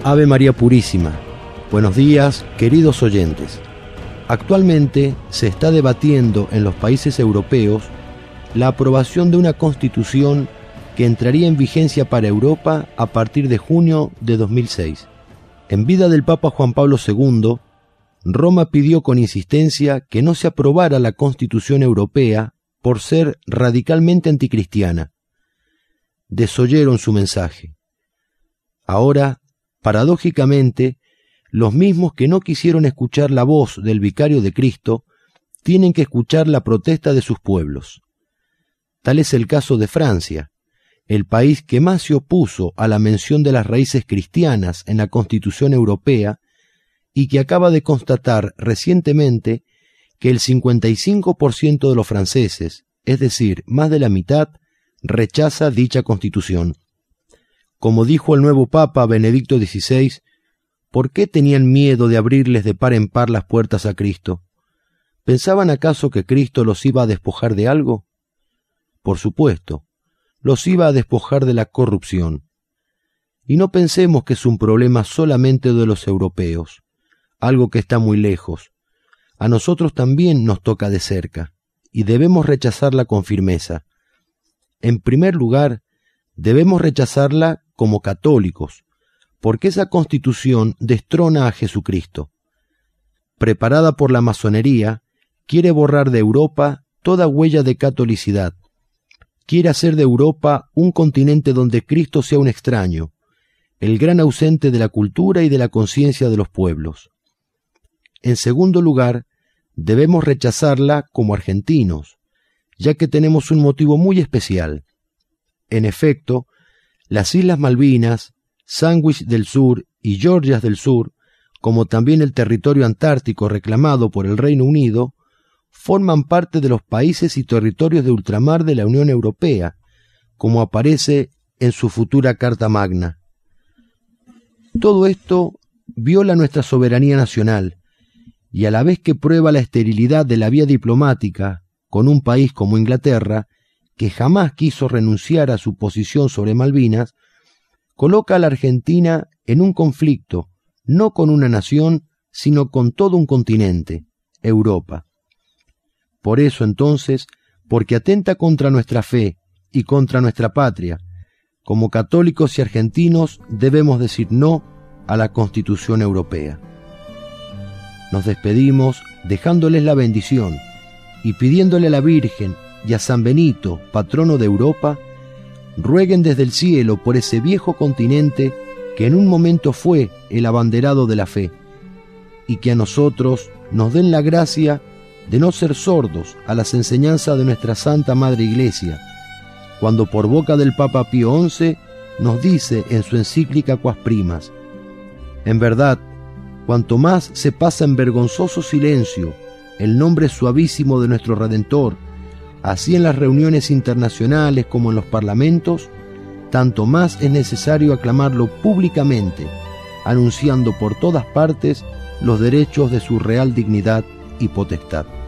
Ave María Purísima. Buenos días, queridos oyentes. Actualmente se está debatiendo en los países europeos la aprobación de una constitución que entraría en vigencia para Europa a partir de junio de 2006. En vida del Papa Juan Pablo II, Roma pidió con insistencia que no se aprobara la Constitución Europea por ser radicalmente anticristiana. Desoyeron su mensaje. Ahora, paradójicamente, los mismos que no quisieron escuchar la voz del vicario de Cristo tienen que escuchar la protesta de sus pueblos. Tal es el caso de Francia, el país que más se opuso a la mención de las raíces cristianas en la Constitución Europea y que acaba de constatar recientemente que el 55% de los franceses, es decir, más de la mitad, rechaza dicha Constitución. Como dijo el nuevo Papa Benedicto XVI, ¿por qué tenían miedo de abrirles de par en par las puertas a Cristo? ¿Pensaban acaso que Cristo los iba a despojar de algo? Por supuesto, los iba a despojar de la corrupción. Y no pensemos que es un problema solamente de los europeos, algo que está muy lejos. A nosotros también nos toca de cerca, y debemos rechazarla con firmeza. En primer lugar, debemos rechazarla como católicos, porque esa constitución destrona a Jesucristo. Preparada por la masonería, quiere borrar de Europa toda huella de catolicidad. Quiere hacer de Europa un continente donde Cristo sea un extraño, el gran ausente de la cultura y de la conciencia de los pueblos. En segundo lugar, debemos rechazarla como argentinos, ya que tenemos un motivo muy especial. En efecto, las Islas Malvinas, Sandwich del Sur y Georgias del Sur, como también el territorio antártico reclamado por el Reino Unido, forman parte de los países y territorios de ultramar de la Unión Europea, como aparece en su futura Carta Magna. Todo esto viola nuestra soberanía nacional, y a la vez que prueba la esterilidad de la vía diplomática con un país como Inglaterra, que jamás quiso renunciar a su posición sobre Malvinas, coloca a la Argentina en un conflicto, no con una nación, sino con todo un continente, Europa. Por eso entonces, porque atenta contra nuestra fe y contra nuestra patria, como católicos y argentinos debemos decir no a la Constitución Europea. Nos despedimos dejándoles la bendición y pidiéndole a la Virgen y a San Benito, patrono de Europa, rueguen desde el cielo por ese viejo continente que en un momento fue el abanderado de la fe, y que a nosotros nos den la gracia de no ser sordos a las enseñanzas de nuestra Santa Madre Iglesia, cuando por boca del Papa Pío XI nos dice en su encíclica Quas Primas: en verdad, cuanto más se pasa en vergonzoso silencio el nombre suavísimo de nuestro Redentor, así en las reuniones internacionales como en los parlamentos, tanto más es necesario aclamarlo públicamente, anunciando por todas partes los derechos de su real dignidad y potestad.